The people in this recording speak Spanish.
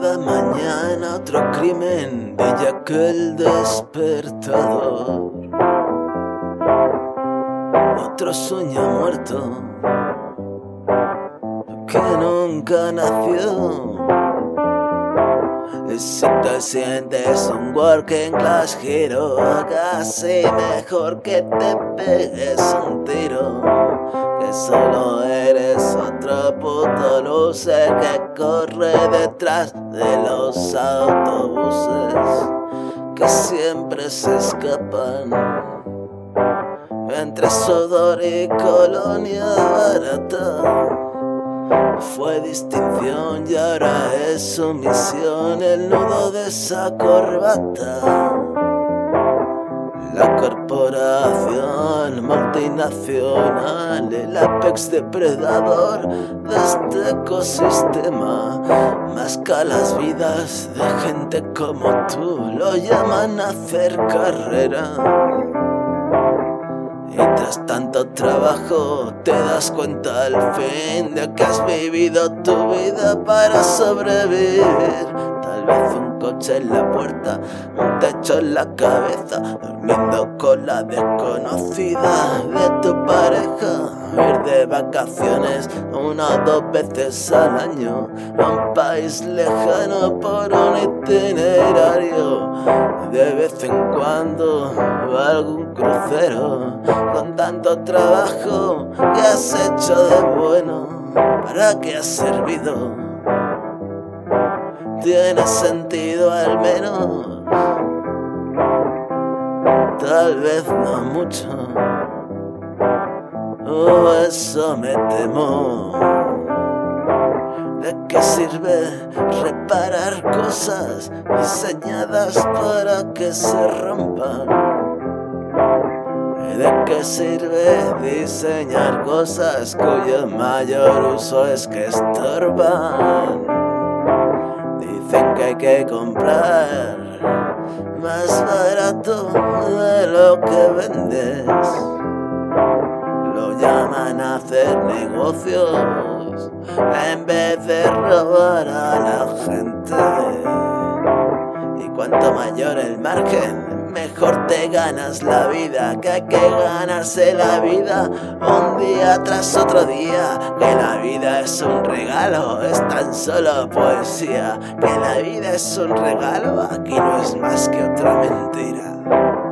Cada mañana otro crimen brilla que el despertador. Otro sueño muerto que nunca nació. Y si te sientes un working class hero, casi mejor que te pegues un tiro. Que solo eres otro puto loser que corre detrás de los autobuses que siempre se escapan entre sudor y colonia barata. Fue distinción y ahora es sumisión el nudo de esa corbata. La corporación multinacional, el apex depredador de este ecosistema, masca las vidas de gente como tú, lo llaman hacer carrera. Y tras tanto trabajo te das cuenta al fin de que has vivido tu vida para sobrevivir. Tal vez un coche en la puerta, un techo en la cabeza, durmiendo con la desconocida de tu pareja. Ir de vacaciones 1 o 2 veces al año a un país lejano por un itinerario. De vez en cuando algún crucero. Con tanto trabajo que has hecho de bueno, ¿para qué has servido? ¿Tiene sentido al menos? Tal vez no mucho. Eso me temo. ¿De qué sirve reparar cosas diseñadas para que se rompan? ¿De qué sirve diseñar cosas cuyo mayor uso es que estorban? Dicen que hay que comprar más barato de lo que vendes. Lo llaman hacer negocios en vez de robar a la gente. Y cuanto mayor el margen, mejor te ganas la vida. Que hay que ganarse la vida un día tras otro día. Que la vida es un regalo, es tan solo poesía. Que la vida es un regalo, aquí no es más que otra mentira.